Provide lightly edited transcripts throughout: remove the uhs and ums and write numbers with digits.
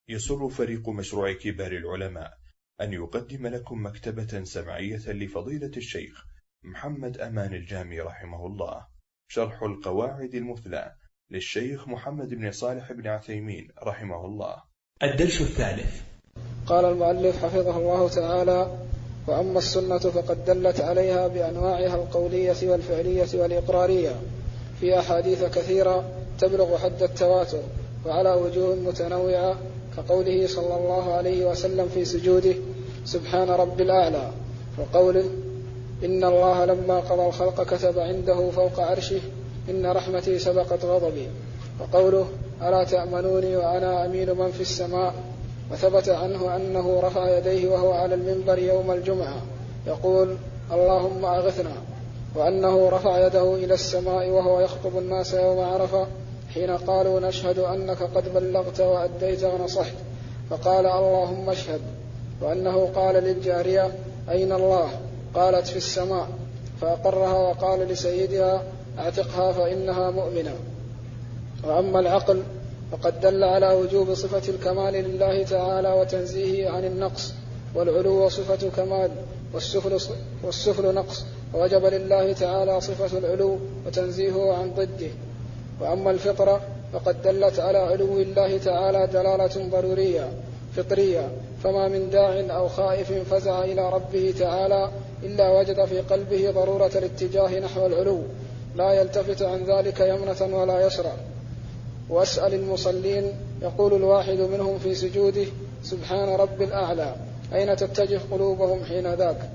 يسر فريق مشروع كبار العلماء أن يقدم لكم مكتبة سمعية لفضيلة الشيخ محمد أمان الجامي رحمه الله، شرح القواعد المثلى للشيخ محمد بن صالح بن عثيمين رحمه الله. الدرس الثالث. قال المؤلف حفظه الله تعالى: وأما السنة فقد دلت عليها بأنواعها القولية والفعلية والإقرارية في أحاديث كثيرة تبلغ حد التواتر وعلى وجوه متنوعة، كقوله صلى الله عليه وسلم في سجوده: سبحان رب الأعلى، وقوله: إن الله لما قضى الخلق كتب عنده فوق عرشه: إن رحمتي سبقت غضبي، وقوله: ألا تأمنوني وأنا أمين من في السماء. وثبت عنه أنه رفع يديه وهو على المنبر يوم الجمعة يقول: اللهم أغثنا، وأنه رفع يده إلى السماء وهو يخطب الناس يوم عرفة حين قالوا: نشهد أنك قد بلغت وأديت ونصحت، فقال: اللهم اشهد. وأنه قال للجارية: أين الله؟ قالت: في السماء، فأقرها وقال لسيدها: اعتقها فإنها مؤمنة. وأما العقل فقد دل على وجوب صفة الكمال لله تعالى وتنزيهه عن النقص، والعلو صفة كمال والسفل نقص، ووجب لله تعالى صفة العلو وتنزيهه عن ضده. وأما الفطرة فقد دلت على علو الله تعالى دلالة ضرورية فطرية، فما من داع أو خائف فزع إلى ربه تعالى إلا وجد في قلبه ضرورة الاتجاه نحو العلو، لا يلتفت عن ذلك يمنة ولا يسرى. وأسأل المصلين، يقول الواحد منهم في سجوده: سبحان رب الأعلى، أين تتجه قلوبهم حين ذاك؟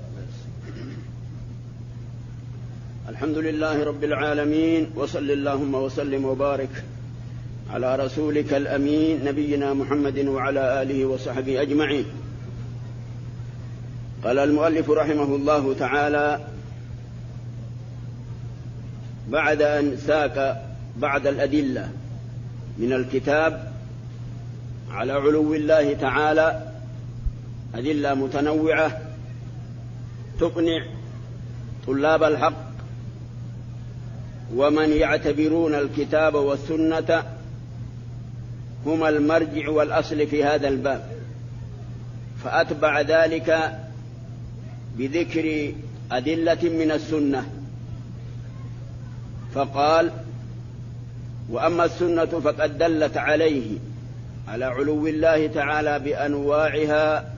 الحمد لله رب العالمين، وصل اللهم وسلم وبارك على رسولك الأمين نبينا محمد وعلى آله وصحبه أجمعين. قال المؤلف رحمه الله تعالى بعد أن ساق بعد الأدلة من الكتاب على علو الله تعالى أدلة متنوعة تقنع طلاب الحق ومن يعتبرون الكتاب والسنة هما المرجع والأصل في هذا الباب، فأتبع ذلك بذكر أدلة من السنة، فقال: وأما السنة فقد دلت عليه على علو الله تعالى بأنواعها،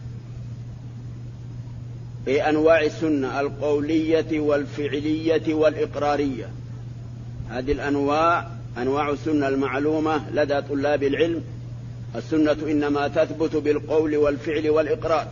بأنواع السنة القولية والفعلية والإقرارية. هذه الأنواع أنواع السنة المعلومة لدى طلاب العلم. السنة إنما تثبت بالقول والفعل والإقرار.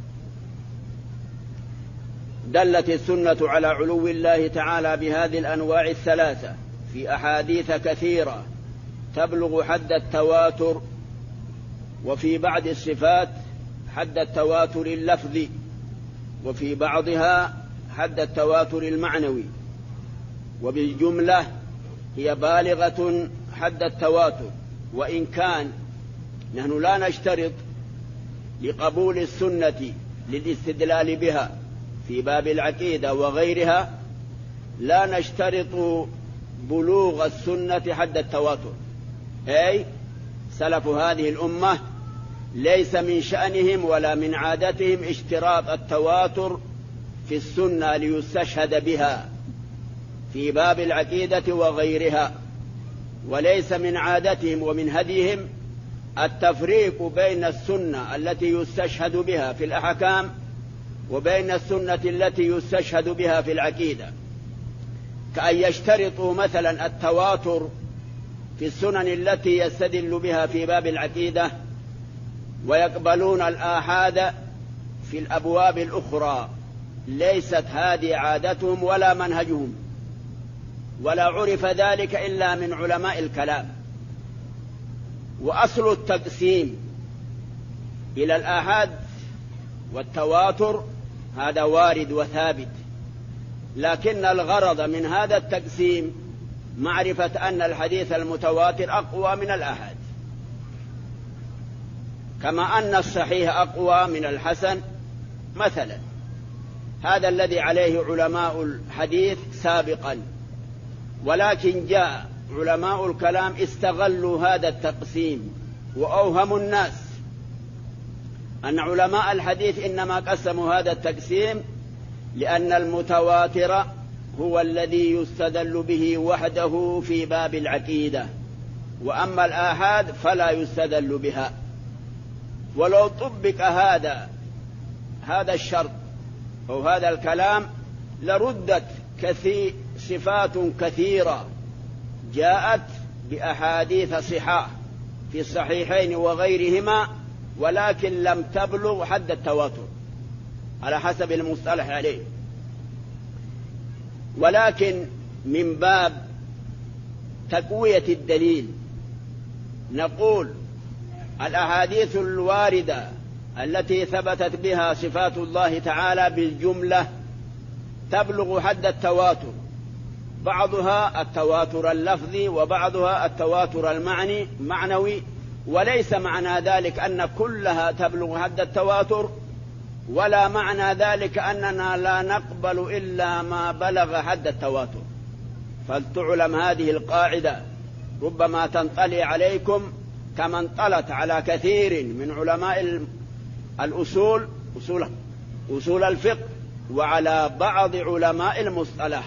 دلت السنة على علو الله تعالى بهذه الأنواع الثلاثة في أحاديث كثيرة تبلغ حد التواتر، وفي بعض الصفات حد التواتر اللفظي، وفي بعضها حد التواتر المعنوي، وبالجملة هي بالغة حد التواتر. وإن كان نحن لا نشترط لقبول السنة للاستدلال بها في باب العقيدة وغيرها، لا نشترط بلوغ السنة حد التواتر، أي سلف هذه الأمة ليس من شأنهم ولا من عادتهم اشتراط التواتر في السنة ليستشهد بها في باب العقيدة وغيرها، وليس من عادتهم ومن هديهم التفريق بين السنة التي يستشهد بها في الأحكام وبين السنة التي يستشهد بها في العقيدة، كأن يشترطوا مثلا التواتر في السنن التي يستدل بها في باب العقيدة ويقبلون الآحاد في الأبواب الأخرى. ليست هذه عادتهم ولا منهجهم، ولا عرف ذلك إلا من علماء الكلام. وأصل التقسيم إلى الآحاد والتواتر هذا وارد وثابت، لكن الغرض من هذا التقسيم معرفة أن الحديث المتواتر أقوى من الآحاد، كما أن الصحيح أقوى من الحسن مثلا. هذا الذي عليه علماء الحديث سابقا، ولكن جاء علماء الكلام استغلوا هذا التقسيم وأوهم الناس أن علماء الحديث إنما قسموا هذا التقسيم لأن المتواتر هو الذي يستدل به وحده في باب العقيدة، وأما الآحاد فلا يستدل بها. ولو طبق هذا الشرط أو هذا الكلام لردت صفات كثيرة جاءت بأحاديث صحاح في الصحيحين وغيرهما، ولكن لم تبلغ حد التواتر على حسب المصطلح عليه. ولكن من باب تقوية الدليل نقول الأحاديث الواردة التي ثبتت بها صفات الله تعالى بالجملة تبلغ حد التواتر، بعضها التواتر اللفظي وبعضها التواتر المعنوي، وليس معنى ذلك أن كلها تبلغ حد التواتر، ولا معنى ذلك أننا لا نقبل إلا ما بلغ حد التواتر. فلتعلم هذه القاعدة ربما تنطلي عليكم كما انطلت على كثير من علماء أصول الفقه وعلى بعض علماء المصطلح،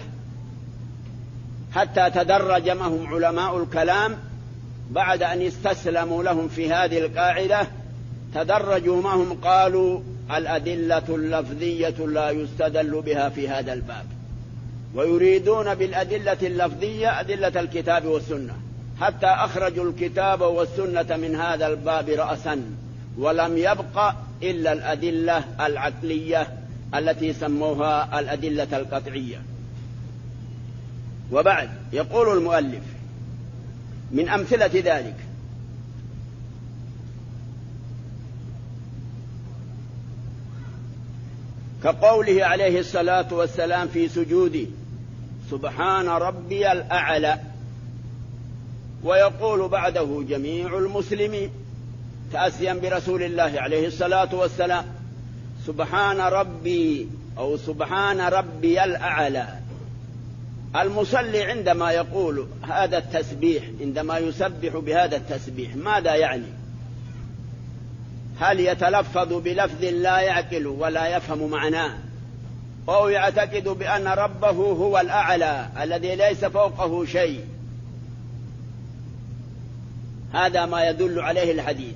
حتى تدرج معهم علماء الكلام بعد أن استسلموا لهم في هذه القاعدة، تدرجوا معهم قالوا الأدلة اللفظية لا يستدل بها في هذا الباب، ويريدون بالأدلة اللفظية أدلة الكتاب والسنة، حتى أخرجوا الكتاب والسنة من هذا الباب رأسا، ولم يبق إلا الأدلة العقلية التي سموها الأدلة القطعية. وبعد يقول المؤلف من أمثلة ذلك كقوله عليه الصلاة والسلام في سجوده سبحان ربي الأعلى، ويقول بعده جميع المسلمين تأسيا برسول الله عليه الصلاة والسلام سبحان ربي أو سبحان ربي الأعلى. المصلي عندما يقول هذا التسبيح، عندما يسبح بهذا التسبيح ماذا يعني؟ هل يتلفظ بلفظ لا يعقل ولا يفهم معناه، أو يعتقد بأن ربه هو الأعلى الذي ليس فوقه شيء؟ هذا ما يدل عليه الحديث.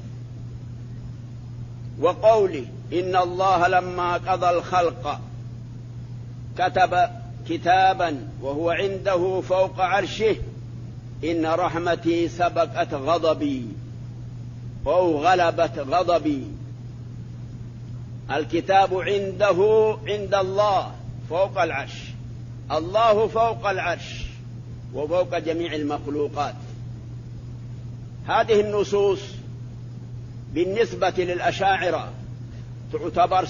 وقوله إن الله لما قضى الخلق كتب كتابا وهو عنده فوق عرشه إن رحمتي سبقت غضبي أو غلبت غضبي. الكتاب عنده عند الله فوق العرش، الله فوق العرش وفوق جميع المخلوقات. هذه النصوص بالنسبة للأشاعرة تعتبر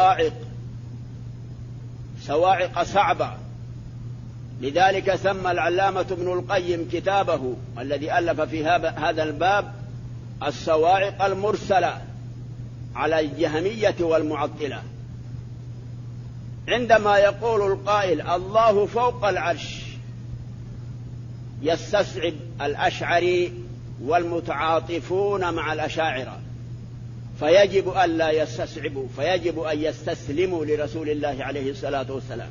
صواعق صعبة، لذلك سمى العلامة ابن القيم كتابه الذي ألف في هذا الباب الصواعق المرسلة على الجهمية والمعطلة. عندما يقول القائل الله فوق العرش يستصعب الأشعري والمتعاطفون مع الأشاعرة، فيجب أن لا يستصعبوا، فيجب أن يستسلموا لرسول الله عليه الصلاة والسلام.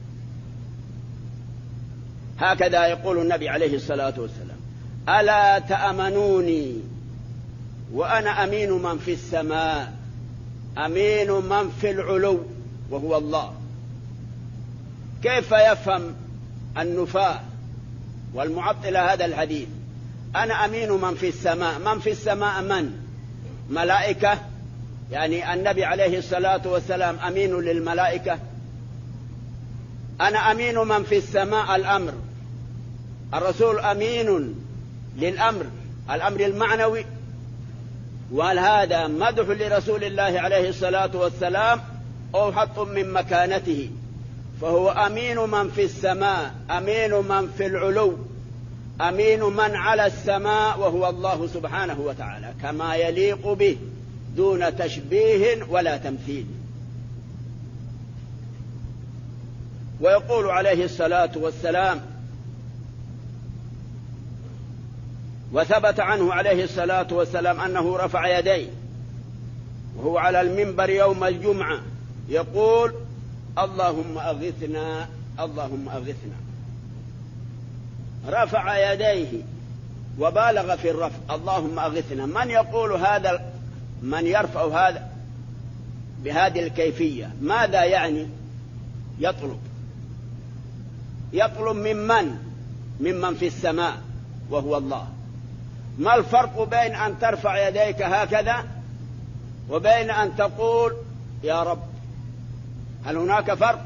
هكذا يقول النبي عليه الصلاة والسلام ألا تأمنوني وأنا أمين من في السماء أمين من في العلو وهو الله. كيف يفهم النفاة والمعطلة هذا الحديث؟ أنا أمين من في السماء، من في السماء من؟ ملائكة؟ يعني النبي عليه الصلاة والسلام أمين للملائكة؟ أنا أمين من في السماء الأمر، الرسول أمين للأمر، الأمر المعنوي. وهل هذا مدح لرسول الله عليه الصلاة والسلام أو حط من مكانته؟ فهو أمين من في السماء أمين من في العلو أمين من على السماء وهو الله سبحانه وتعالى كما يليق به دون تشبيه ولا تمثيل. ويقول عليه الصلاة والسلام وثبت عنه عليه الصلاة والسلام أنه رفع يديه وهو على المنبر يوم الجمعة يقول اللهم أغثنا اللهم أغثنا. رفع يديه وبالغ في الرفع اللهم أغثنا. من يقول هذا؟ من يرفع هذا بهذه الكيفية ماذا يعني؟ يطلب ممن في السماء وهو الله. ما الفرق بين أن ترفع يديك هكذا وبين أن تقول يا رب؟ هل هناك فرق؟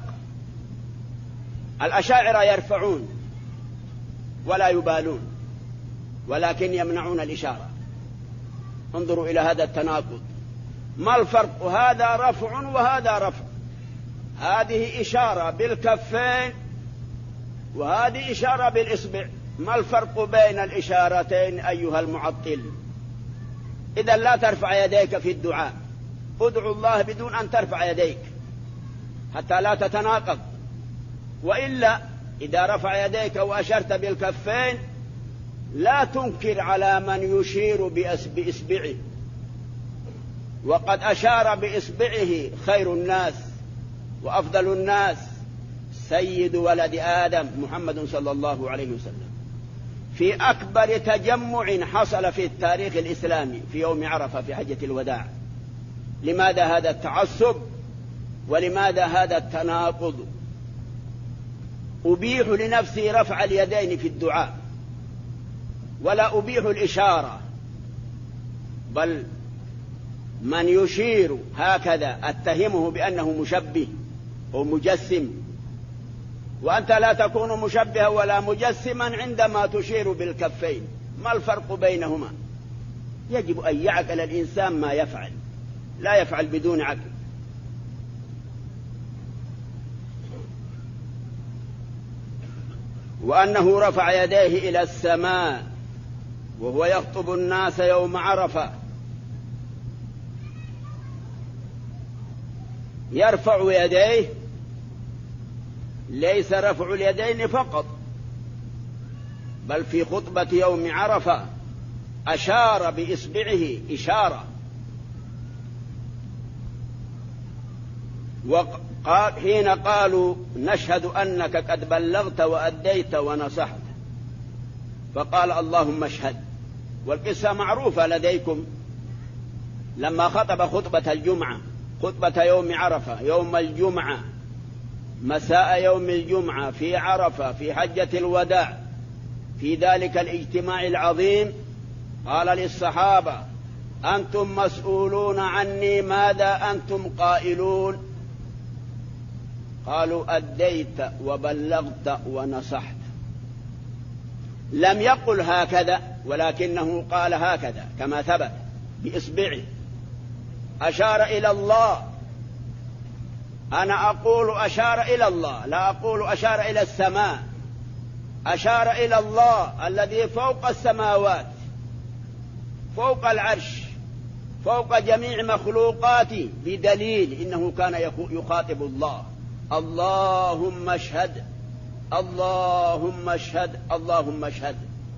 الأشاعرة يرفعون ولا يبالون ولكن يمنعون الإشارة. انظروا إلى هذا التناقض. ما الفرق؟ هذا رفع وهذا رفع. هذه إشارة بالكفين وهذه إشارة بالإصبع. ما الفرق بين الإشارتين أيها المعطل؟ إذا لا ترفع يديك في الدعاء. ادعو الله بدون أن ترفع يديك حتى لا تتناقض. وإلا إذا رفع يديك وأشرت بالكفين لا تنكر على من يشير بإصبعه، وقد أشار بإصبعه خير الناس وأفضل الناس سيد ولد آدم محمد صلى الله عليه وسلم في أكبر تجمع حصل في التاريخ الإسلامي في يوم عرفة في حجة الوداع. لماذا هذا التعصب ولماذا هذا التناقض؟ أبيح لنفسي رفع اليدين في الدعاء ولا أبيح الإشارة، بل من يشير هكذا أتهمه بأنه مشبه أو مجسم، وأنت لا تكون مشبها ولا مجسما عندما تشير بالكفين. ما الفرق بينهما؟ يجب أن يعقل الإنسان ما يفعل، لا يفعل بدون عقل. وأنه رفع يديه إلى السماء وهو يخطب الناس يوم عرفة. يرفع يديه ليس رفع اليدين فقط، بل في خطبة يوم عرفة أشار بإصبعه إشارة، وقال حين قالوا نشهد أنك قد بلغت وأديت ونصحت، فقال اللهم اشهد. والقصة معروفة لديكم لما خطب خطبة الجمعة، خطبة يوم عرفة يوم الجمعة مساء يوم الجمعة في عرفة في حجة الوداع، في ذلك الاجتماع العظيم قال للصحابة أنتم مسؤولون عني، ماذا أنتم قائلون؟ قالوا أديت وبلغت ونصحت. لم يقل هكذا ولكنه قال هكذا كما ثبت بإصبعه، أشار إلى الله. أنا أقول أشار إلى الله، لا أقول أشار إلى السماء. أشار إلى الله الذي فوق السماوات، فوق العرش، فوق جميع مخلوقاته، بدليل إنه كان يخاطب الله اللهم اشهد اللهم اشهد اللهم اشهد.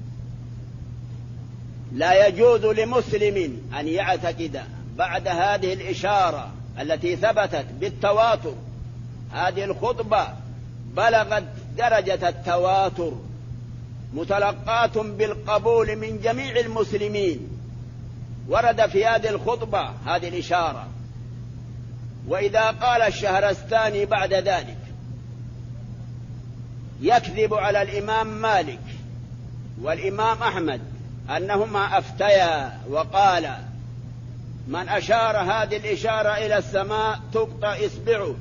لا يجوز لمسلم أن يعتقد بعد هذه الإشارة التي ثبتت بالتواتر، هذه الخطبة بلغت درجة التواتر، متلقاة بالقبول من جميع المسلمين، ورد في هذه الخطبة هذه الإشارة. وإذا قال الشهرستاني بعد ذلك يكذب على الإمام مالك والإمام أحمد أنهما أفتيا وقال من أشار هذه الإشارة إلى السماء تقطع إصبعه.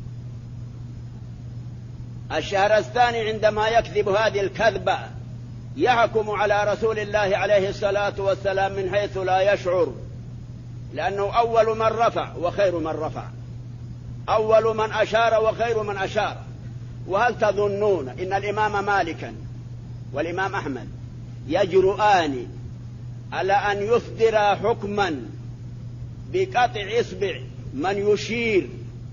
الشهرستاني عندما يكذب هذه الكذبة يحكم على رسول الله عليه الصلاة والسلام من حيث لا يشعر، لأنه أول من رفع وخير من رفع، أول من أشار وخير من أشار. وهل تظنون إن الإمام مالكا والإمام أحمد يجرؤان على أن يصدر حكما بقطع إصبع من يشير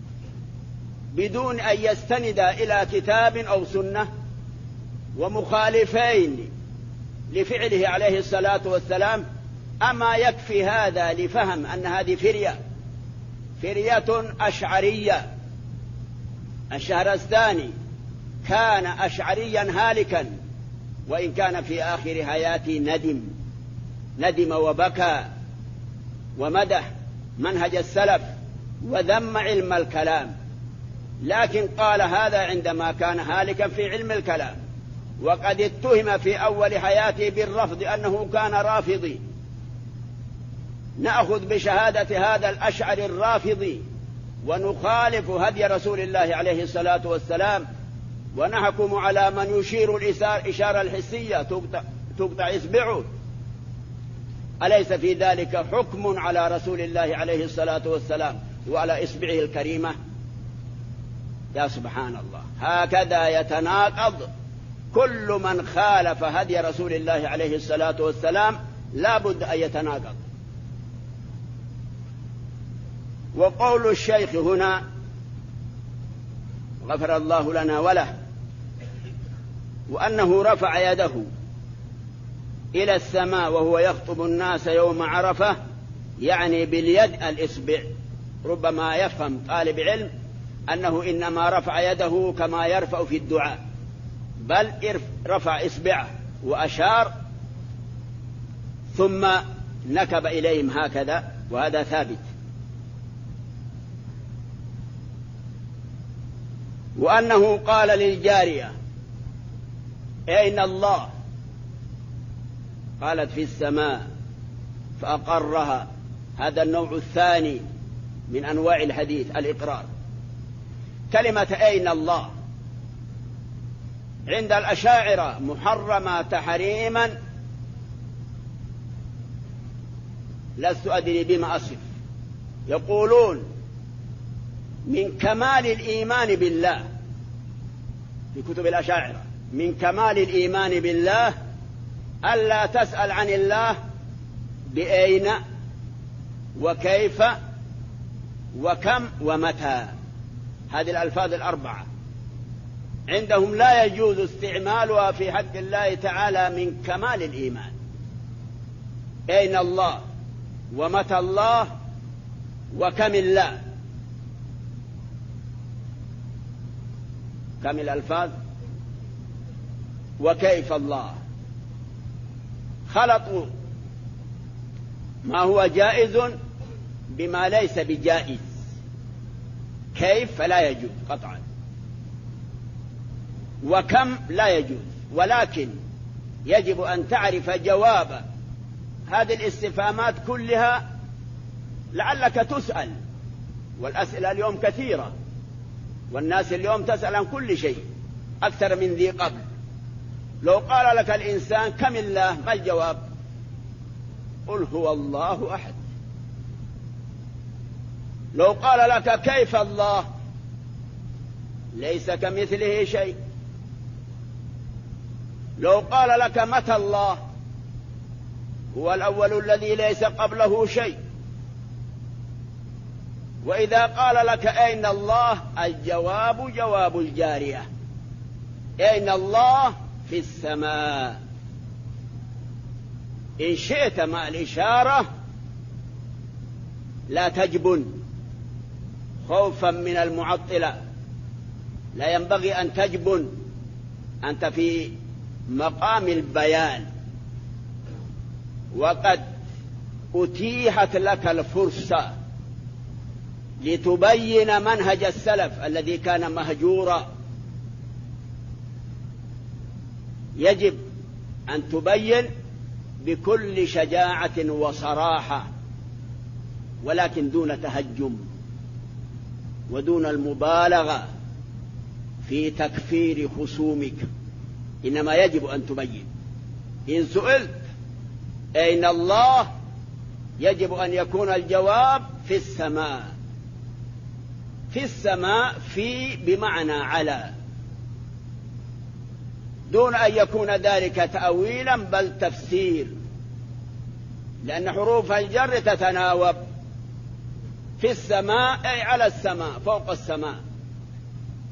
بدون أن يستند إلى كتاب أو سنة؟ ومخالفين لفعله عليه الصلاة والسلام. أما يكفي هذا لفهم أن هذه فرية أشعرية. الشهرستاني كان أشعريا هالكا، وإن كان في آخر حياته ندم وبكى ومدح منهج السلف وذم علم الكلام، لكن قال هذا عندما كان هالكا في علم الكلام، وقد اتهم في أول حياته بالرفض أنه كان رافضي. نأخذ بشهادة هذا الأشعري الرافضي ونخالف هدي رسول الله عليه الصلاة والسلام، ونحكم على من يشير الإشارة الحسية تقطع إصبعه. أليس في ذلك حكم على رسول الله عليه الصلاة والسلام وعلى إصبعه الكريمة؟ يا سبحان الله، هكذا يتناقض كل من خالف هدي رسول الله عليه الصلاة والسلام، لا بد أن يتناقض. وقول الشيخ هنا غفر الله لنا وله، وأنه رفع يده إلى السماء وهو يخطب الناس يوم عرفة، يعني باليد الإصبع. ربما يفهم طالب علم أنه إنما رفع يده كما يرفع في الدعاء، بل رفع إصبعه وأشار ثم نكب إليهم هكذا، وهذا ثابت. وأنه قال للجارية أين الله؟ قالت في السماء، فأقرها. هذا النوع الثاني من أنواع الحديث، الإقرار. كلمة أين الله عند الأشاعرة محرمة تحريما لست أدري بما أصف. يقولون من كمال الإيمان بالله، في كتب الأشاعرة، من كمال الإيمان بالله ألا تسأل عن الله بأين وكيف وكم ومتى. هذه الألفاظ الأربعة عندهم لا يجوز استعمالها في حق الله تعالى. من كمال الإيمان أين الله ومتى الله وكم الله، كم الألفاظ وكيف الله. خلطوا ما هو جائز بما ليس بجائز. كيف فلا يجوز قطعا، وكم لا يجوز، ولكن يجب أن تعرف جواب هذه الاستفهامات كلها لعلك تسأل. والأسئلة اليوم كثيرة، والناس اليوم تسأل عن كل شيء أكثر من ذي قبل. لو قال لك الإنسان كم الله، ما الجواب؟ قل هو الله أحد. لو قال لك كيف الله، ليس كمثله شيء. لو قال لك متى الله، هو الأول الذي ليس قبله شيء. وإذا قال لك أين الله، الجواب جواب الجارية، أين الله؟ في السماء. إن شئت مع الإشارة لا تجبن خوفا من المعطلة، لا ينبغي أن تجبن، أنت في مقام البيان، وقد أتيحت لك الفرصة لتبين منهج السلف الذي كان مهجورا. يجب أن تبين بكل شجاعة وصراحة، ولكن دون تهجم ودون المبالغة في تكفير خصومك، إنما يجب أن تبين. إن سئلت أين الله، يجب أن يكون الجواب في السماء. في السماء، في بمعنى على، دون أن يكون ذلك تأويلا بل تفسير، لأن حروف الجر تتناوب. في السماء أي على السماء، فوق السماء،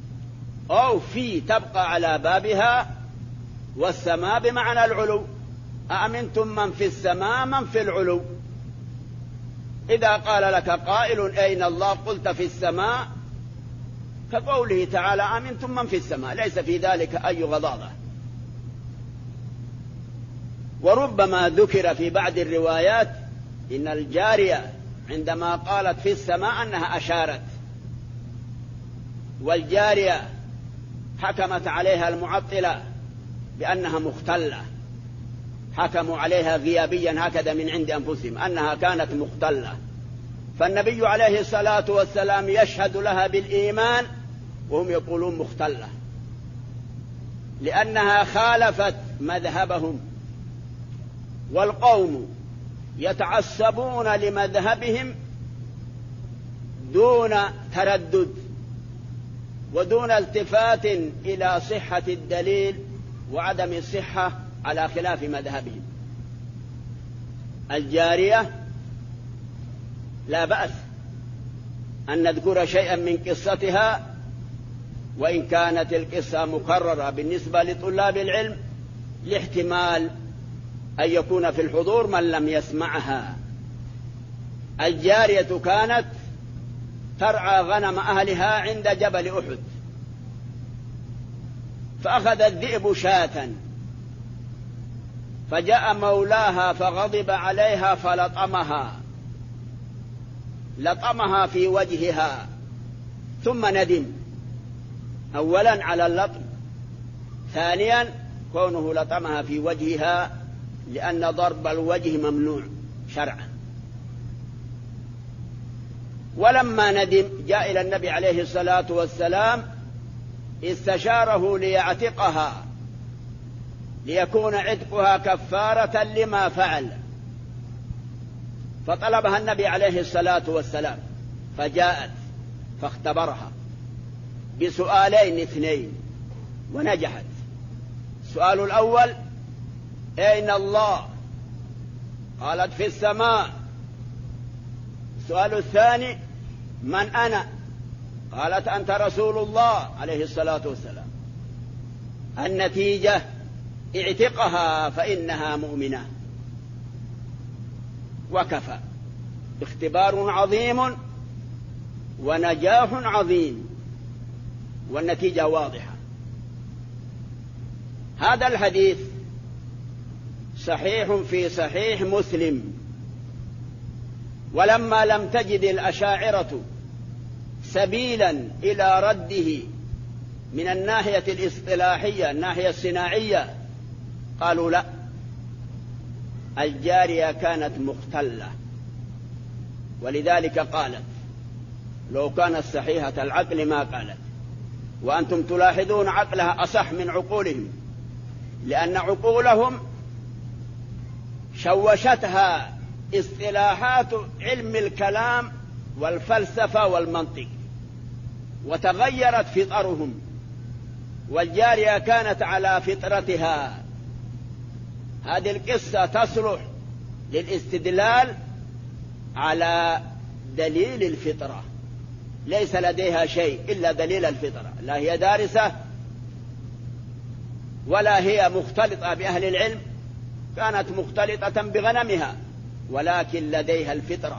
أو في تبقى على بابها، والسماء بمعنى العلو. أأمنتم من في السماء من في العلو. إذا قال لك قائل أين الله قلت في السماء، كقوله تعالى أأمنتم من في السماء، ليس في ذلك أي غضاضة. وربما ذكر في بعض الروايات إن الجارية عندما قالت في السماء أنها أشارت، والجارية حكمت عليها المعطلة بأنها مختلة، حكموا عليها غيابيا هكذا من عند أنفسهم أنها كانت مختلة، فالنبي عليه الصلاة والسلام يشهد لها بالإيمان وهم يقولون مختلة، لأنها خالفت مذهبهم، والقوم يتعصبون لمذهبهم دون تردد ودون التفات إلى صحة الدليل وعدم الصحة على خلاف مذهبهم. الجارية لا بأس أن نذكر شيئا من قصتها، وإن كانت القصة مكررة بالنسبة لطلاب العلم لاحتمال أن يكون في الحضور من لم يسمعها. الجارية كانت ترعى غنم أهلها عند جبل أحد، فأخذ الذئب شاة، فجاء مولاها فغضب عليها لطمها في وجهها، ثم ندم أولا على اللطم، ثانيا كونه لطمها في وجهها لأن ضرب الوجه ممنوع شرعا. ولما ندم جاء إلى النبي عليه الصلاة والسلام استشاره ليعتقها ليكون عتقها كفارة لما فعل، فطلبها النبي عليه الصلاة والسلام، فجاءت فاختبرها بسؤالين اثنين ونجحت. السؤال الأول أين الله؟ قالت في السماء. السؤال الثاني من أنا؟ قالت أنت رسول الله عليه الصلاة والسلام. النتيجة اعتقها فإنها مؤمنة، وكفى. اختبار عظيم ونجاح عظيم، والنتيجة واضحة. هذا الحديث صحيح في صحيح مسلم، ولما لم تجد الأشاعرة سبيلا إلى رده من الناحية الاصطلاحية الناحية الصناعية قالوا لا، الجارية كانت مختلة، ولذلك قالت لو كانت صحيحة العقل ما قالت. وأنتم تلاحظون عقلها أصح من عقولهم، لأن عقولهم شوشتها اصطلاحات علم الكلام والفلسفة والمنطق، وتغيرت فطرهم، والجارية كانت على فطرتها. هذه القصة تصلح للاستدلال على دليل الفطرة، ليس لديها شيء إلا دليل الفطرة، لا هي دارسة ولا هي مختلطة بأهل العلم، كانت مختلطة بغنمها، ولكن لديها الفطرة.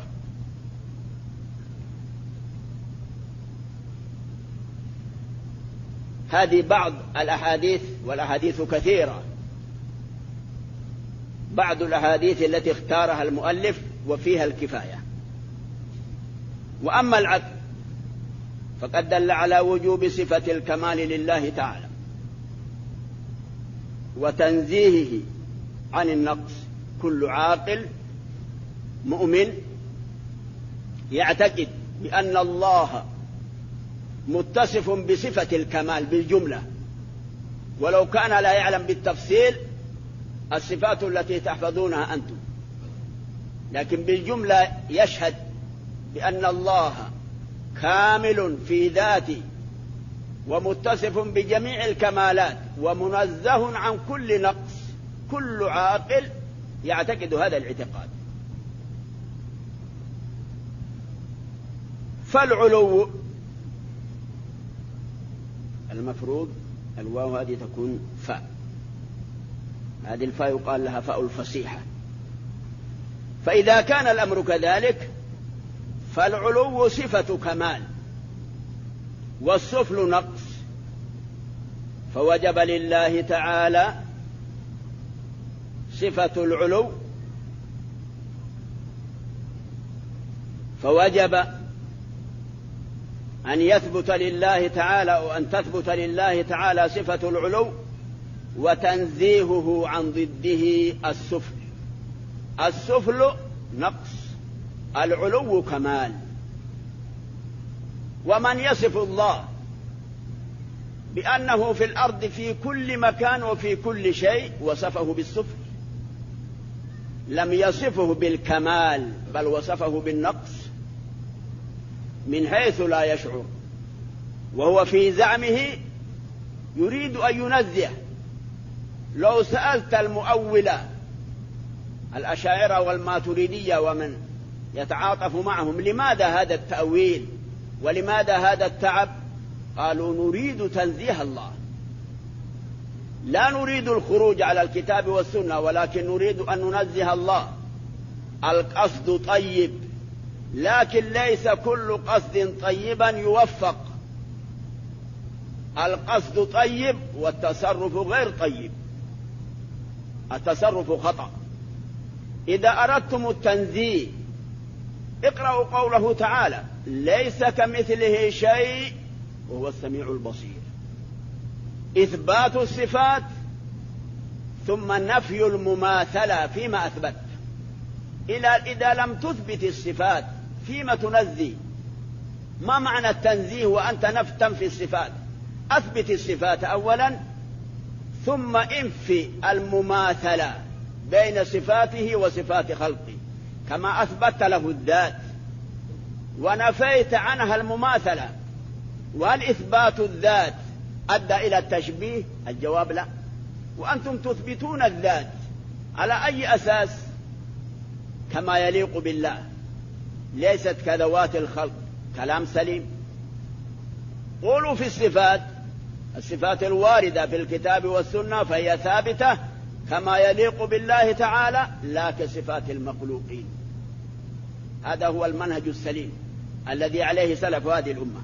هذه بعض الأحاديث، والأحاديث كثيرة، بعض الأحاديث التي اختارها المؤلف وفيها الكفاية. وأما العقل فقد دل على وجوب صفة الكمال لله تعالى وتنزيهه عن النقص. كل عاقل مؤمن يعتقد بأن الله متصف بصفة الكمال بالجملة، ولو كان لا يعلم بالتفصيل الصفات التي تحفظونها أنتم، لكن بالجملة يشهد بأن الله كامل في ذاته ومتصف بجميع الكمالات ومنزه عن كل نقص. كل عاقل يعتقد هذا الاعتقاد. فالعلو المفروض الواو هذه تكون فاء، هذه الفاء يقال لها فاء الفصيحة. فإذا كان الأمر كذلك فالعلو صفة كمال والسفل نقص، فوجب لله تعالى صفة العلو، فوجب أن يثبت لله تعالى وأن تثبت لله تعالى صفة العلو وتنزيهه عن ضده السفل. السفل نقص، العلو كمال. ومن يصف الله بأنه في الأرض في كل مكان وفي كل شيء وصفه بالسفل، لم يصفه بالكمال بل وصفه بالنقص من حيث لا يشعر، وهو في زعمه يريد أن ينزه. لو سألت المؤولة الأشاعرة والماتريدية ومن يتعاطف معهم لماذا هذا التأويل ولماذا هذا التعب، قالوا نريد تنزيه الله، لا نريد الخروج على الكتاب والسنة، ولكن نريد أن ننزه الله. القصد طيب، لكن ليس كل قصد طيبا يوفق. القصد طيب والتصرف غير طيب، التصرف خطأ. إذا أردتم التنزيه اقرأوا قوله تعالى ليس كمثله شيء وهو السميع البصير. إثبات الصفات ثم نفي المماثلة فيما أثبت. إذا لم تثبت الصفات فيما تنزي؟ ما معنى التنزيه وأنت تنفي الصفات؟ أثبت الصفات أولا ثم انفي المماثلة بين صفاته وصفات خلقه، كما أثبت له الذات ونفيت عنها المماثلة. وهل إثبات الذات أدى إلى التشبيه؟ الجواب لا. وأنتم تثبتون الذات على أي أساس؟ كما يليق بالله، ليست كذوات الخلق. كلام سليم. قولوا في الصفات الواردة في الكتاب والسنة فهي ثابتة كما يليق بالله تعالى لا كصفات المخلوقين. هذا هو المنهج السليم الذي عليه سلف هذه الأمة.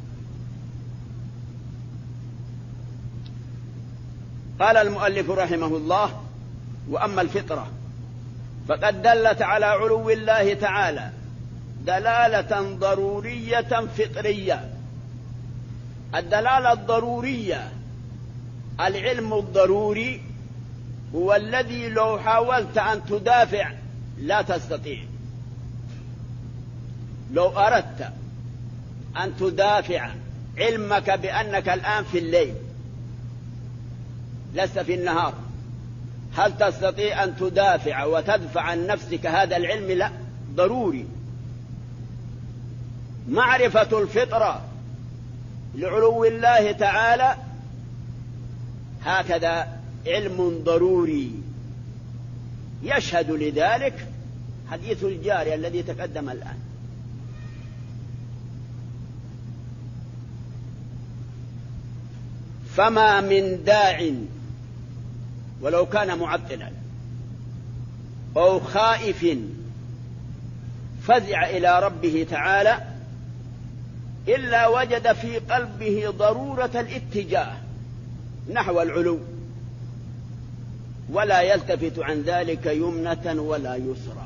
قال المؤلف رحمه الله: وأما الفطرة فقد دلت على علو الله تعالى دلالة ضرورية فطرية. الدلالة الضرورية، العلم الضروري هو الذي لو حاولت أن تدافع لا تستطيع. لو أردت أن تدافع علمك بأنك الآن في الليل لست في النهار، هل تستطيع أن تدافع وتدفع عن نفسك هذا العلم؟ لا، ضروري. معرفة الفطرة لعلو الله تعالى هكذا علم ضروري. يشهد لذلك حديث الجارية الذي تقدم الآن. فما من داع ولو كان معطلا أو خائف فزع إلى ربه تعالى إلا وجد في قلبه ضرورة الاتجاه نحو العلو، ولا يلتفت عن ذلك يمنة ولا يسرى.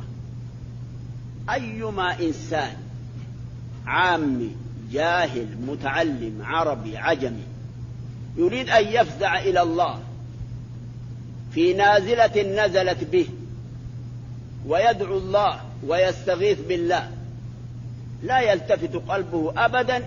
أيما إنسان عامي جاهل متعلم عربي عجمي يريد أن يفزع إلى الله في نازلة نزلت به ويدعو الله ويستغيث بالله، لا يلتفت قلبه أبدا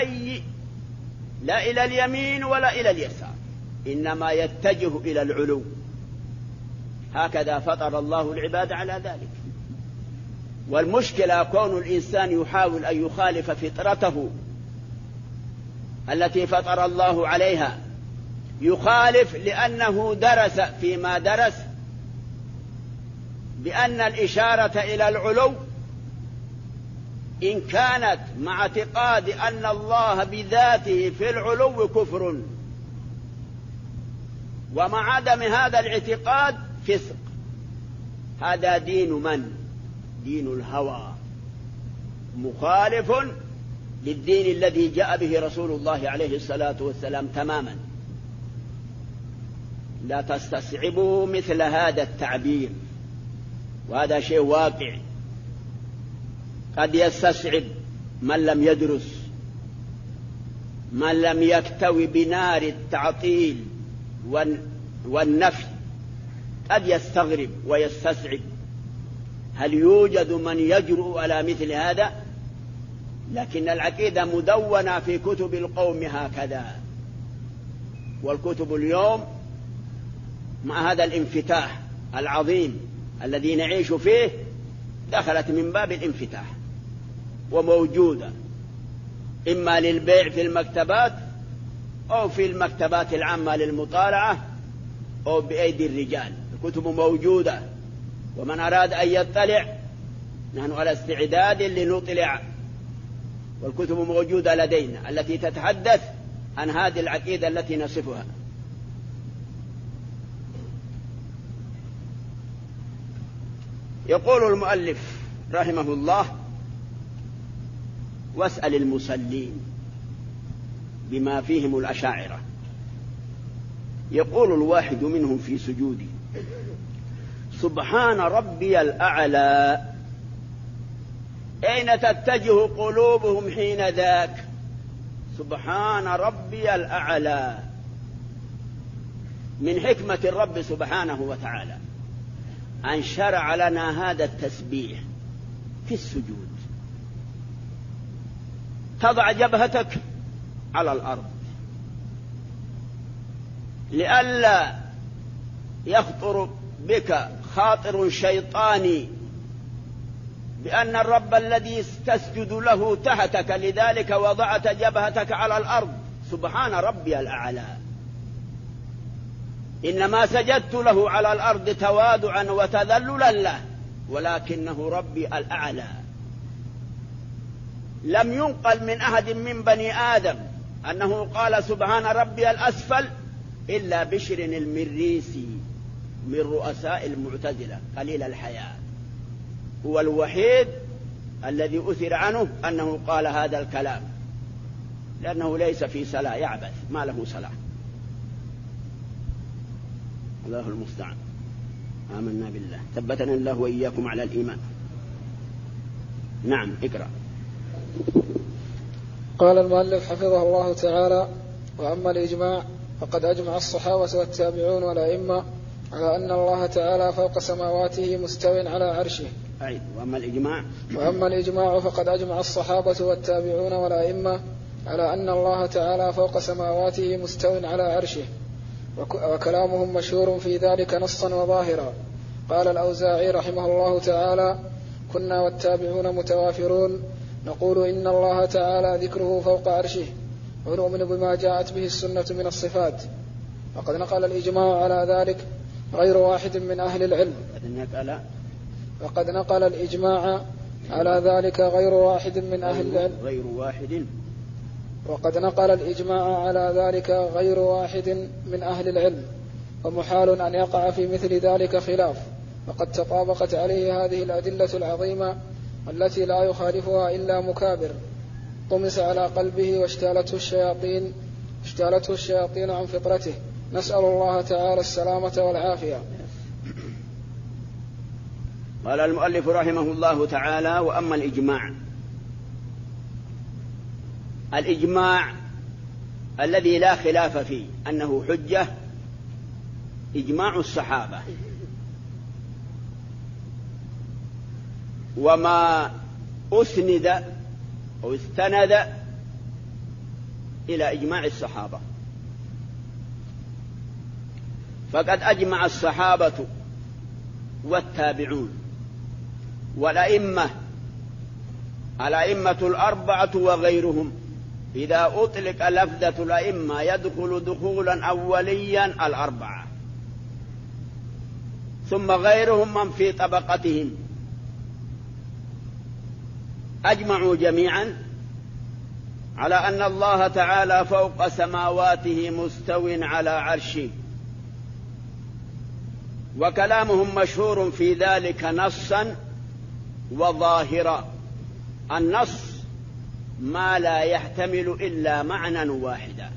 لا إلى اليمين ولا إلى اليسار، إنما يتجه إلى العلو. هكذا فطر الله العباد على ذلك. والمشكلة كون الإنسان يحاول أن يخالف فطرته التي فطر الله عليها، يخالف لأنه درس فيما درس بأن الإشارة إلى العلو إن كانت مع اعتقاد أن الله بذاته في العلو كفر، ومع عدم هذا الاعتقاد فسق. هذا دين من؟ دين الهوى، مخالف للدين الذي جاء به رسول الله عليه الصلاة والسلام تماما. لا تستصعبوا مثل هذا التعبير، وهذا شيء واقع. قد يستصعب من لم يدرس، من لم يكتوي بنار التعطيل والنفي، قد يستغرب ويستصعب هل يوجد من يجرؤ على مثل هذا؟ لكن العقيدة مدونة في كتب القوم هكذا. والكتب اليوم مع هذا الانفتاح العظيم الذي نعيش فيه دخلت من باب الانفتاح، وموجودة إما للبيع في المكتبات أو في المكتبات العامة للمطالعة أو بأيدي الرجال. الكتب موجودة، ومن أراد أن يطلع نحن على استعداد لنطلع، والكتب موجودة لدينا التي تتحدث عن هذه العقيدة التي نصفها. يقول المؤلف رحمه الله: واسأل المصلين بما فيهم الأشاعرة. يقول الواحد منهم في سجوده: سبحان ربي الأعلى. أين تتجه قلوبهم حين ذاك؟ سبحان ربي الأعلى. من حكمة الرب سبحانه وتعالى أن شرع لنا هذا التسبيح في السجود. تضع جبهتك على الأرض لئلا يخطر بك خاطر شيطاني بأن الرب الذي تسجد له تحتك، لذلك وضعت جبهتك على الأرض. سبحان ربي الأعلى. إنما سجدت له على الأرض تواضعا وتذللا له، ولكنه ربي الأعلى. لم ينقل من أحد من بني آدم أنه قال سبحان ربي الأسفل إلا بشر المريسي من رؤساء المعتزلة قليل الحياة، هو الوحيد الذي أثر عنه أنه قال هذا الكلام، لأنه ليس في صلاة، يعبث، ما له صلاة. الله المستعان. آمنا بالله، ثبتنا الله وإياكم على الإيمان. نعم، اقرأ. قال المؤلف حفظه الله تعالى: وأما الإجماع فقد أجمع الصحابة والتابعون والأئمة على أن الله تعالى فوق سماواته مستو على عرشه. وأما الإجماع فقد أجمع الصحابة والتابعون والأئمة على أن الله تعالى فوق سماواته مستو على عرشه، وكلامهم مشهور في ذلك نصا وظاهرا. قال الأوزاعي رحمه الله تعالى: كنا والتابعون متوافرون نقول إن الله تعالى ذكره فوق عرشه، ونؤمن بما جاءت به السنة من الصفات. وقد نقل الإجماع على ذلك غير واحد من أهل العلم. وقد نقل الإجماع على ذلك غير واحد من أهل العلم. وقد نقل الإجماع على ذلك غير واحد من أهل العلم، ومحال أن يقع في مثل ذلك خلاف، وقد تطابقت عليه هذه الأدلة العظيمة التي لا يخالفها إلا مكابر طمس على قلبه واشتالته الشياطين عن فطرته. نسأل الله تعالى السلامة والعافية. قال المؤلف رحمه الله تعالى: وأما الإجماع الذي لا خلاف فيه أنه حجة، إجماع الصحابة، وما أسند أو استند إلى إجماع الصحابة. فقد أجمع الصحابة والتابعون والأئمة، الأئمة الأربعة وغيرهم. إذا أطلق لفظة الأئمة يدخل دخولا أوليا الأربعة، ثم غيرهم من في طبقتهم. أجمعوا جميعا على أن الله تعالى فوق سماواته مستو على عرشه، وكلامهم مشهور في ذلك نصا وظاهرا. النص ما لا يحتمل إلا معنى واحدا،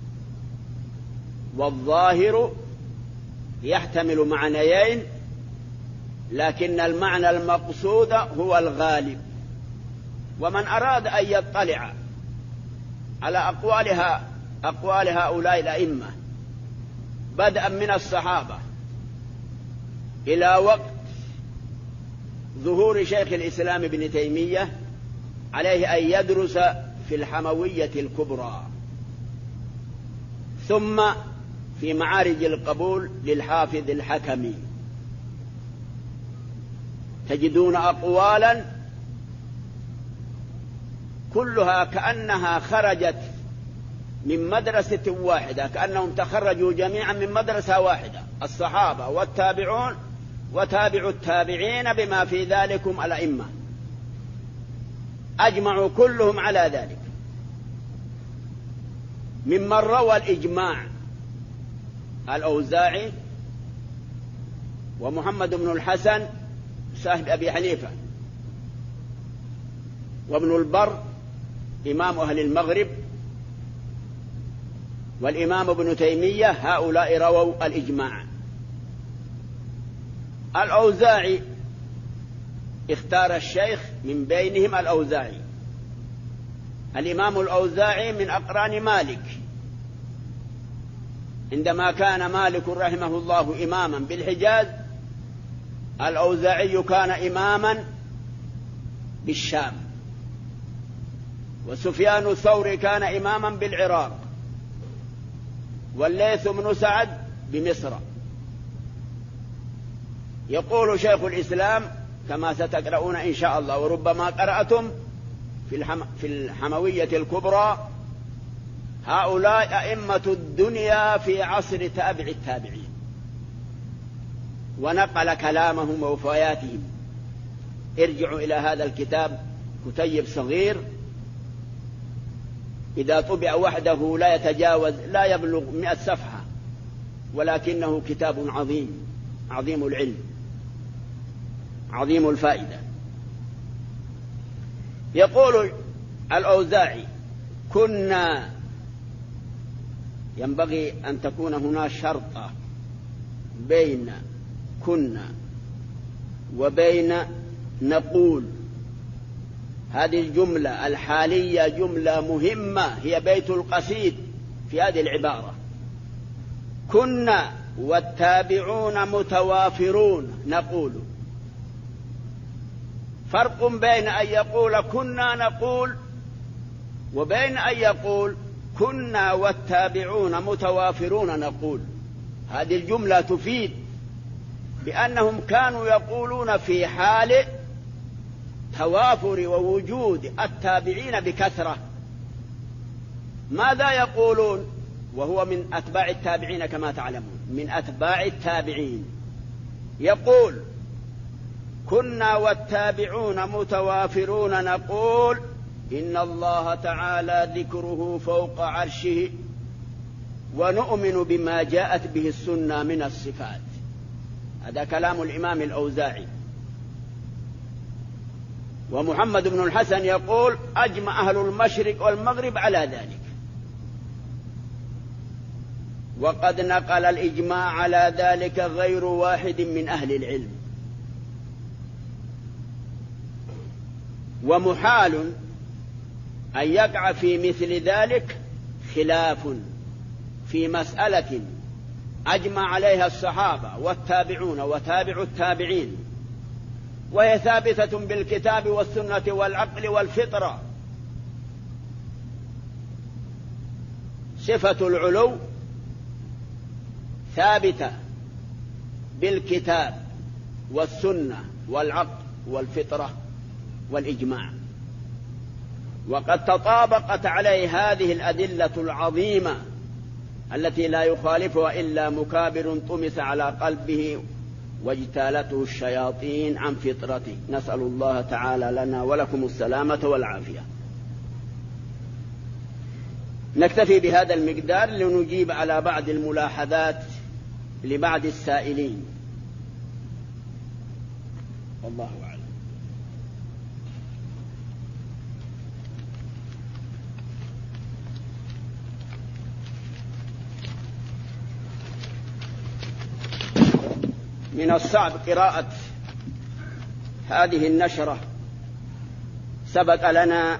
والظاهر يحتمل معنيين لكن المعنى المقصود هو الغالب. ومن أراد أن يطلع على أقوال هؤلاء الأئمة بدءا من الصحابة إلى وقت ظهور شيخ الإسلام ابن تيمية عليه أن يدرس في الحموية الكبرى، ثم في معارج القبول للحافظ الحكمي تجدون أقوالا كلها كأنها خرجت من مدرسة واحدة، كأنهم تخرجوا جميعا من مدرسة واحدة، الصحابة والتابعون وتابع التابعين بما في ذلكم الأئمة، أجمعوا كلهم على ذلك. ممن روى الإجماع الأوزاعي ومحمد بن الحسن صاحب أبي حنيفة، وابن البر إمام أهل المغرب، والإمام ابن تيمية، هؤلاء رووا الإجماع. الأوزاعي اختار الشيخ من بينهم الأوزاعي. الإمام الأوزاعي من أقران مالك، عندما كان مالك رحمه الله إماما بالحجاز الأوزاعي كان إماما بالشام، وسفيان الثوري كان إماما بالعراق، والليث بن سعد بمصر. يقول شيخ الإسلام كما ستقرؤون إن شاء الله وربما قرأتم في الحموية الكبرى: هؤلاء أئمة الدنيا في عصر تابع التابعين. ونقل كلامهم ووفياتهم. ارجعوا إلى هذا الكتاب، كتيب صغير إذا طبع وحده لا يبلغ 100 صفحة، ولكنه كتاب عظيم، عظيم العلم، عظيم الفائدة. يقول الأوزاعي: كنا، ينبغي أن تكون هنا شرطة بين كنا وبين نقول. هذه الجملة الحالية جملة مهمة، هي بيت القصيد في هذه العبارة. كنا والتابعون متوافرون نقول. فرق بين أن يقول كنا نقول وبين أن يقول كنا والتابعون متوافرون نقول. هذه الجملة تفيد بأنهم كانوا يقولون في حال توافر ووجود التابعين بكثرة. ماذا يقولون وهو من أتباع التابعين كما تعلمون، من أتباع التابعين؟ يقول: كنا والتابعون متوافرون نقول إن الله تعالى ذكره فوق عرشه ونؤمن بما جاءت به السنة من الصفات. هذا كلام الإمام الأوزاعي. ومحمد بن الحسن يقول: أجمع أهل المشرق والمغرب على ذلك. وقد نقل الإجماع على ذلك غير واحد من أهل العلم. ومحال أن يقع في مثل ذلك خلاف في مسألة أجمع عليها الصحابة والتابعون وتابع التابعين، وهي ثابتة بالكتاب والسنة والعقل والفطرة. صفة العلو ثابتة بالكتاب والسنة والعقل والفطرة والإجماع، وقد تطابقت عليه هذه الأدلة العظيمة التي لا يخالفها إلا مكابر طمس على قلبه واجتالته الشياطين عن فطرته. نسأل الله تعالى لنا ولكم السلامة والعافية. نكتفي بهذا المقدار لنجيب على بعض الملاحظات لبعض السائلين. والله أعلم. من الصعب قراءة هذه النشرة. سبق لنا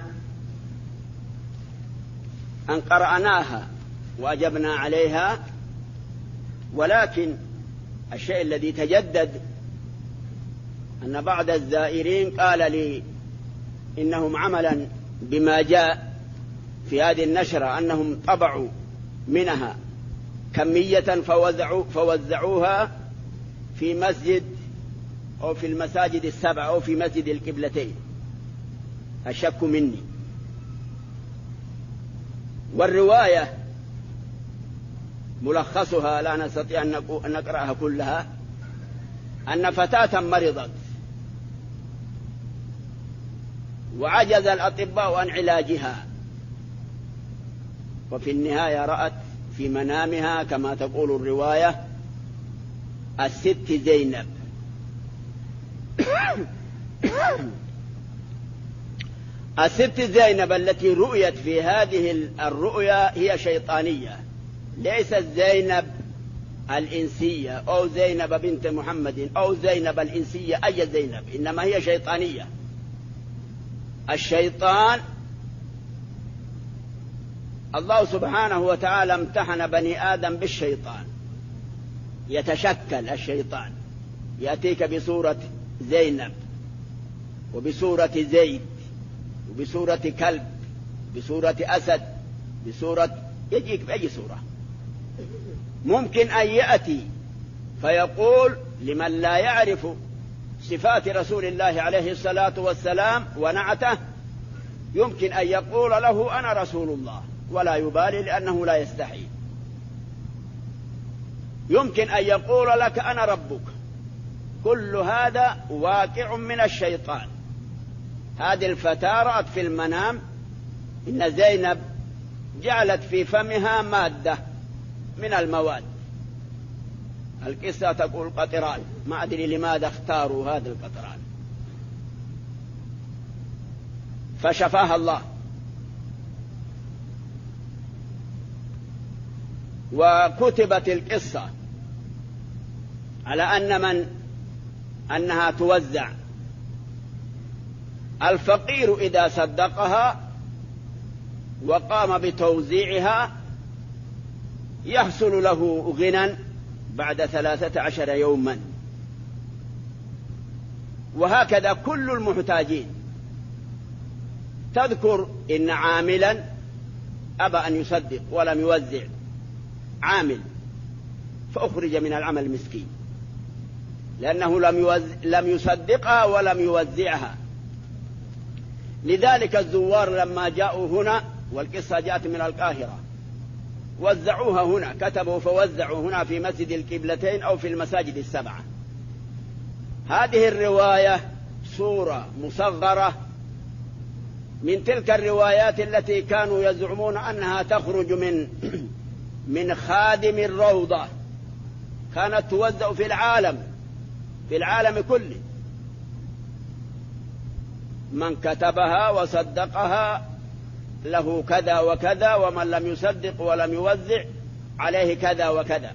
أن قرأناها وأجبنا عليها، ولكن الشيء الذي تجدد أن بعض الزائرين قال لي إنهم عملا بما جاء في هذه النشرة أنهم طبعوا منها كمية فوزعوها في مسجد أو في المساجد السبع أو في مسجد القبلتين. أشك مني. والرواية ملخصها لا نستطيع أن نقرأها كلها، أن فتاة مرضت وعجز الأطباء عن علاجها، وفي النهاية رأت في منامها كما تقول الرواية الست زينب. الست زينب التي رؤيت في هذه الرؤيا هي شيطانية، ليست زينب الإنسية أو زينب بنت محمد أو زينب الإنسية أي زينب، إنما هي شيطانية. الشيطان الله سبحانه وتعالى امتحن بني آدم بالشيطان، يتشكل الشيطان، يأتيك بصورة زينب وبصورة زيد وبصورة كلب بصورة أسد يجيك بأي صورة. ممكن أن يأتي فيقول لمن لا يعرف صفات رسول الله عليه الصلاة والسلام ونعته، يمكن أن يقول له أنا رسول الله ولا يبالي لأنه لا يستحي. يمكن أن يقول لك أنا ربك. كل هذا واقع من الشيطان. هذه الفتاة رأت في المنام إن زينب جعلت في فمها مادة من المواد. القصة تقول قطران، ما أدري لماذا اختاروا هذا القطران. فشفاها الله. وكتبت القصة على أنها توزع. الفقير إذا صدقها وقام بتوزيعها يحصل له غنى بعد 13 يوما. وهكذا كل المحتاجين. تذكر إن عاملا أبى أن يصدق ولم يوزع، عامل فأخرج من العمل مسكين لأنه لم يصدقها ولم يوزعها. لذلك الزوار لما جاءوا هنا، والقصة جاءت من القاهرة، وزعوها هنا، كتبوا فوزعوا هنا في مسجد القبلتين أو في المساجد السبعة. هذه الرواية صورة مصغرة من تلك الروايات التي كانوا يزعمون أنها تخرج من خادم الروضة، كانت توزع في العالم كله. من كتبها وصدقها له كذا وكذا، ومن لم يصدق ولم يوزع عليه كذا وكذا.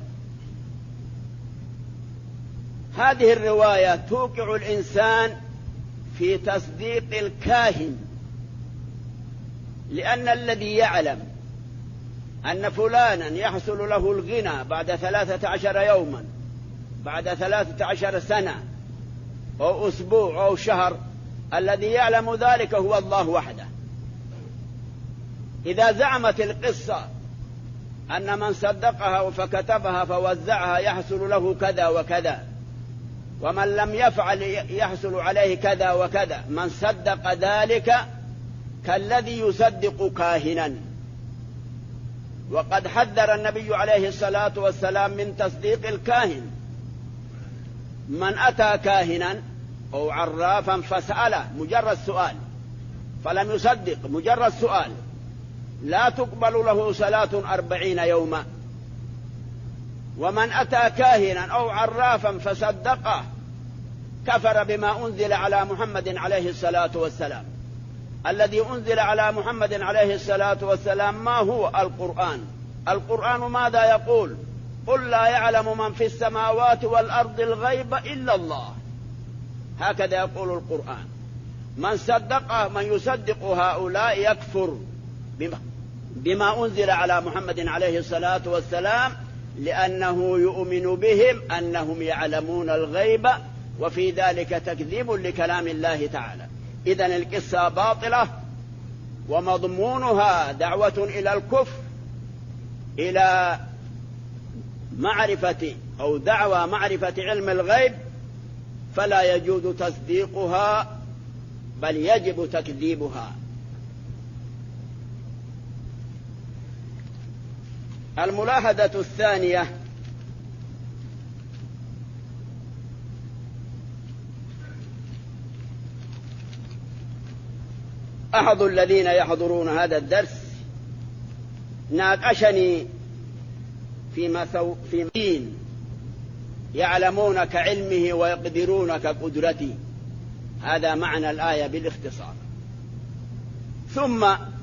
هذه الرواية توقع الإنسان في تصديق الكاهن، لأن الذي يعلم أن فلانا يحصل له الغنى بعد 13 يوما، بعد 13 سنة أو أسبوع أو شهر، الذي يعلم ذلك هو الله وحده. إذا زعمت القصة أن من صدقها فكتبها فوزعها يحصل له كذا وكذا، ومن لم يفعل يحصل عليه كذا وكذا، من صدق ذلك كالذي يصدق كاهنا. وقد حذر النبي عليه الصلاة والسلام من تصديق الكاهن. من أتى كاهنا أو عرافا فسأله مجرد سؤال فلم يصدق، مجرد سؤال، لا تقبل له صلاة 40 يوما. ومن أتى كاهنا أو عرافا فصدقه كفر بما أنزل على محمد عليه الصلاة والسلام. الذي أنزل على محمد عليه الصلاة والسلام ما هو؟ القرآن. القرآن ماذا يقول؟ قل لا يعلم من في السماوات والأرض الغيب إلا الله. هكذا يقول القرآن. من يصدق هؤلاء يكفر بما أنزل على محمد عليه الصلاة والسلام، لأنه يؤمن بهم أنهم يعلمون الغيب، وفي ذلك تكذيب لكلام الله تعالى. إذن القصة باطلة، ومضمونها دعوة إلى الكفر، إلى معرفة أو دعوى معرفة علم الغيب، فلا يجوز تصديقها بل يجب تكذيبها. الملاحظة الثانية: أحد الذين يحضرون هذا الدرس ناقشني في دين يعلمون كعلمه ويقدرون كقدرته. هذا معنى الآية بالاختصار. ثم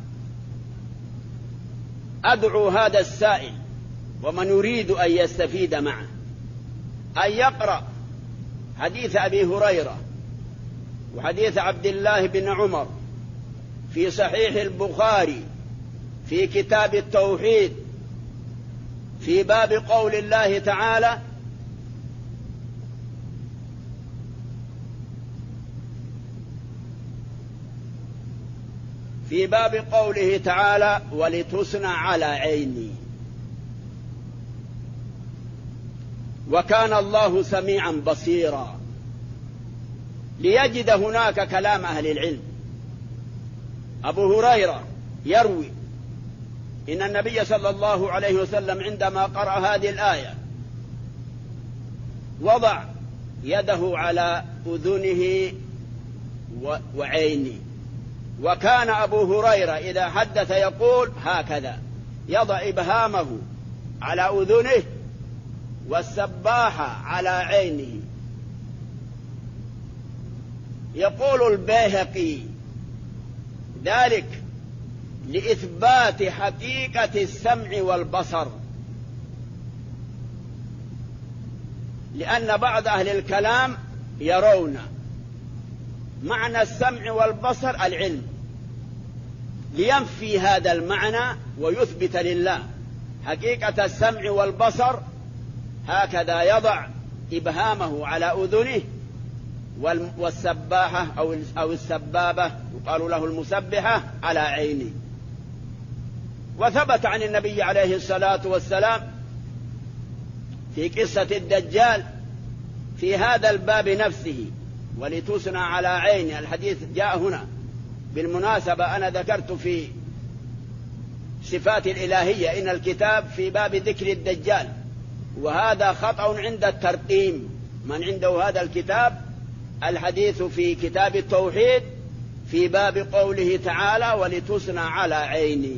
أدعو هذا السائل ومن يريد أن يستفيد معه أن يقرأ حديث أبي هريرة وحديث عبد الله بن عمر في صحيح البخاري في كتاب التوحيد في باب قول الله تعالى: في باب قوله تعالى: ولتصنع على عيني. وكان الله سميعا بصيرا، ليجد هناك كلام أهل العلم. أبو هريرة يروي إن النبي صلى الله عليه وسلم عندما قرأ هذه الآية وضع يده على أذنه وعينه، وكان أبو هريرة إذا حدث يقول هكذا، يضع إبهامه على أذنه والسباحة على عينه. يقول البيهقي ذلك لإثبات حقيقة السمع والبصر، لأن بعض أهل الكلام يرون معنى السمع والبصر العلم، لينفي هذا المعنى ويثبت لله حقيقة السمع والبصر. هكذا يضع إبهامه على أذنه والسباحة أو السبابة يقال له المسبحة على عينه. وثبت عن النبي عليه الصلاة والسلام في قصة الدجال في هذا الباب نفسه: ولتصنع على عيني. الحديث جاء هنا بالمناسبة، أنا ذكرت في صفات الإلهية إن الكتاب في باب ذكر الدجال، وهذا خطأ عند الترقيم. من عنده هذا الكتاب الحديث في كتاب التوحيد في باب قوله تعالى: ولتصنع على عيني.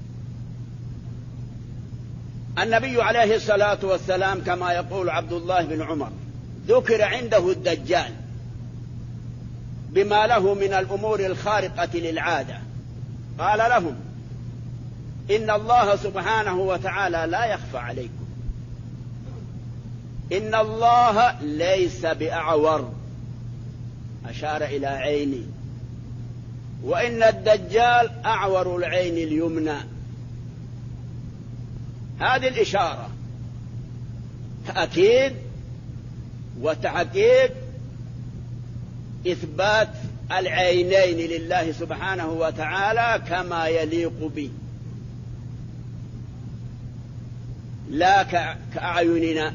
النبي عليه الصلاة والسلام كما يقول عبد الله بن عمر ذكر عنده الدجال بما له من الأمور الخارقة للعادة، قال لهم: إن الله سبحانه وتعالى لا يخفى عليكم، إن الله ليس بأعور، أشار إلى عيني، وإن الدجال أعور العين اليمنى. هذه الإشارة تأكيد وتحقيق إثبات العينين لله سبحانه وتعالى كما يليق به، لا كأعيننا،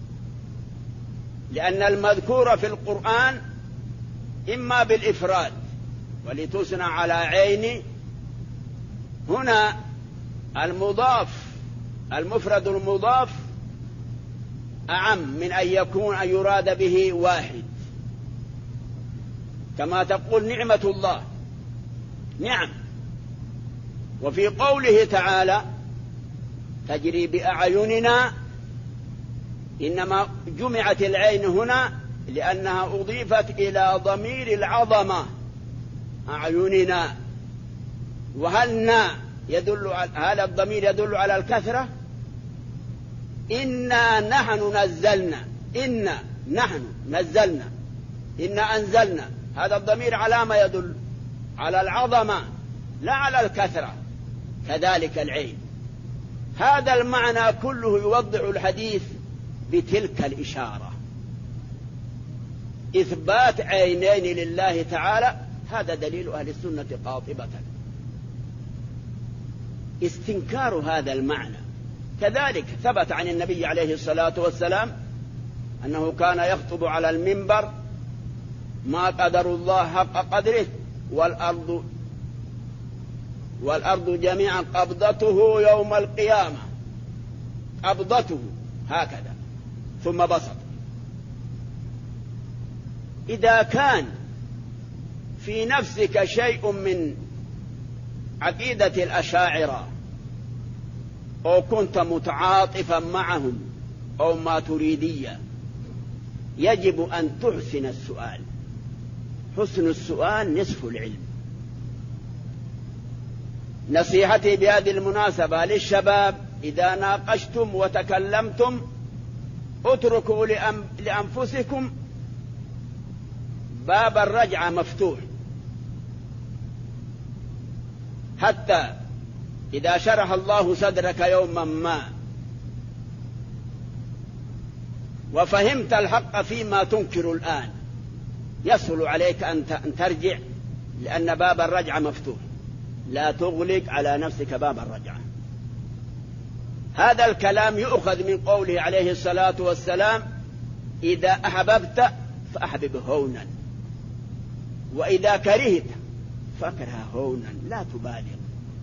لأن المذكور في القرآن إما بالإفراد ولتصنع على عيني، هنا المضاف المفرد المضاف أعم من أن يكون أن يراد به واحد، كما تقول نعمة الله نعم. وفي قوله تعالى: تجري بأعيننا، إنما جمعت العين هنا لأنها أضيفت إلى ضمير العظمة أعيننا. وهل هذا الضمير يدل على الكثرة؟ إنا نحن نزلنا إنا أنزلنا، هذا الضمير على ما يدل؟ على العظمة لا على الكثرة. كذلك العين، هذا المعنى كله يوضح الحديث بتلك الإشارة. إثبات عينين لله تعالى هذا دليل أهل السنة قاطبة. استنكار هذا المعنى كذلك ثبت عن النبي عليه الصلاة والسلام أنه كان يخطب على المنبر: ما قدر الله حق قدره والأرض جميعا قبضته يوم القيامة. قبضته هكذا ثم بسط. إذا كان في نفسك شيء من عقيدة الأشاعرة أو كنت متعاطفا معهم أو ماتريدية، يجب أن تحسن السؤال. حسن السؤال نصف العلم. نصيحتي بهذه المناسبة للشباب: إذا ناقشتم وتكلمتم اتركوا لأنفسكم باب الرجعة مفتوح، حتى إذا شرح الله صدرك يوما ما وفهمت الحق فيما تنكر الآن، يسهل عليك أن ترجع، لأن باب الرجعة مفتوح. لا تغلق على نفسك باب الرجعة. هذا الكلام يؤخذ من قوله عليه الصلاة والسلام: إذا أحببت فأحبب هونا، وإذا كرهت فاكره هونا. لا تبالغ،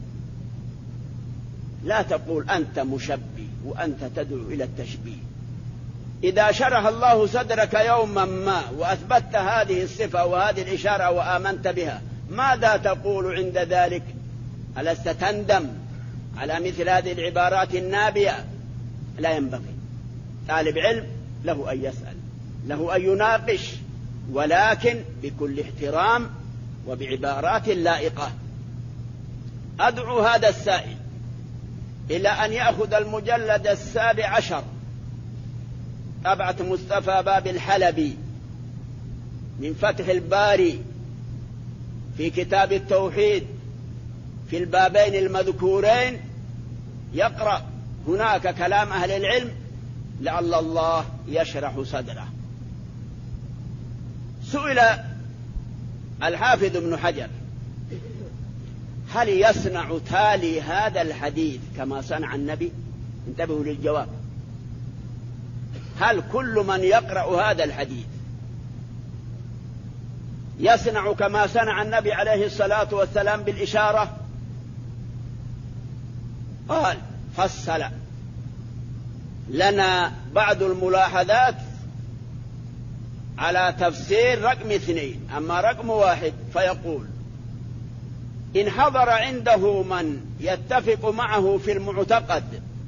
لا تقول أنت مشبه وأنت تدعو إلى التشبيه. إذا شرح الله صدرك يوما ما وأثبتت هذه الصفة وهذه الإشارة وآمنت بها، ماذا تقول عند ذلك؟ ألست تندم على مثل هذه العبارات النابية؟ لا ينبغي. طالب علم له أن يسأل، له أن يناقش، ولكن بكل احترام وبعبارات لائقة. أدعو هذا السائل إلى أن يأخذ المجلد 17 طبعة مصطفى باب الحلبي من فتح الباري في كتاب التوحيد في البابين المذكورين، يقرأ هناك كلام أهل العلم لعل الله يشرح صدره. سئل الحافظ ابن حجر: هل يصنع تالي هذا الحديث كما صنع النبي؟ انتبهوا للجواب. هل كل من يقرأ هذا الحديث يصنع كما صنع النبي عليه الصلاة والسلام بالإشارة؟ قال: فصل لنا بعض الملاحظات على تفسير رقم 2. أما رقم 1 فيقول: إن حضر عنده من يتفق معه في المعتقد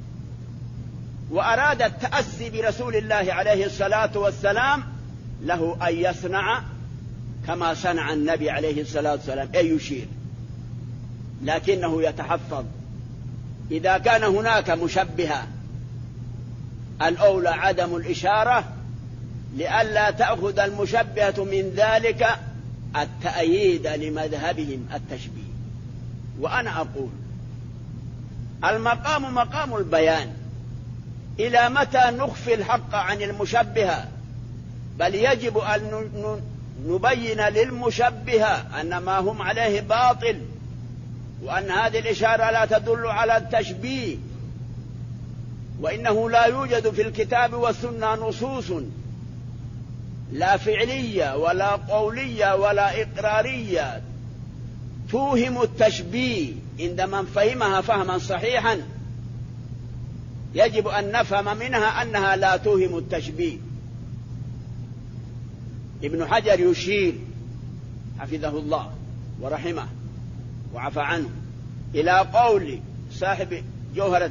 وأراد التأسي برسول الله عليه الصلاة والسلام، له أن يصنع كما صنع النبي عليه الصلاة والسلام، أي يشير، لكنه يتحفظ. إذا كان هناك مشبهة الأولى عدم الإشارة، لئلا تأخذ المشبهة من ذلك التأييد لمذهبهم التشبيه. وأنا أقول: المقام مقام البيان. إلى متى نخفي الحق عن المشبهة؟ بل يجب أن نبين للمشبهة أن ما هم عليه باطل، وأن هذه الإشارة لا تدل على التشبيه، وإنه لا يوجد في الكتاب والسنة نصوص لا فعلية ولا قولية ولا إقرارية توهم التشبيه عند من فهمها فهما صحيحا. يجب أن نفهم منها أنها لا توهم التشبيه. ابن حجر يشير حفظه الله ورحمه وعفى عنه إلى قول صاحب جوهرة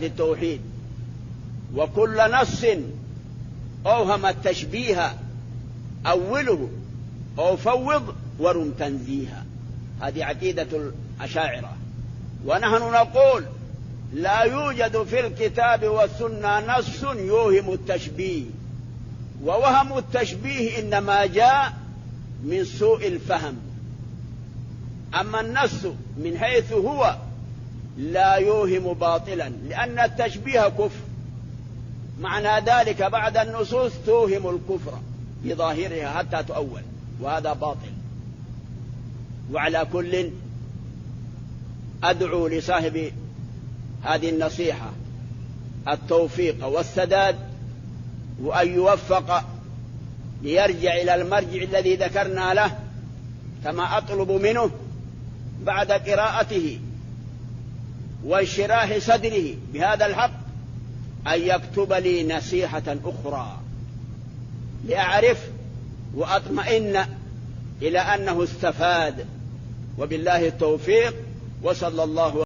أوله أو فوض ورم تنزيها. هذه عقيدة الأشاعرة. ونحن نقول لا يوجد في الكتاب والسنة نص يوهم التشبيه، ووهم التشبيه إنما جاء من سوء الفهم. أما النص من حيث هو لا يوهم باطلا، لأن التشبيه كفر، معنى ذلك بعد النصوص توهم الكفر بظاهرها حتى تؤول، وهذا باطل. وعلى كل أدعو لصاحب هذه النصيحة التوفيق والسداد، وأن يوفق ليرجع إلى المرجع الذي ذكرنا له، كما أطلب منه بعد قراءته وانشراح صدره بهذا الحق أن يكتب لي نصيحة أخرى لأعرف وأطمئن إلى أنه استفاد. وبالله التوفيق، وصلى الله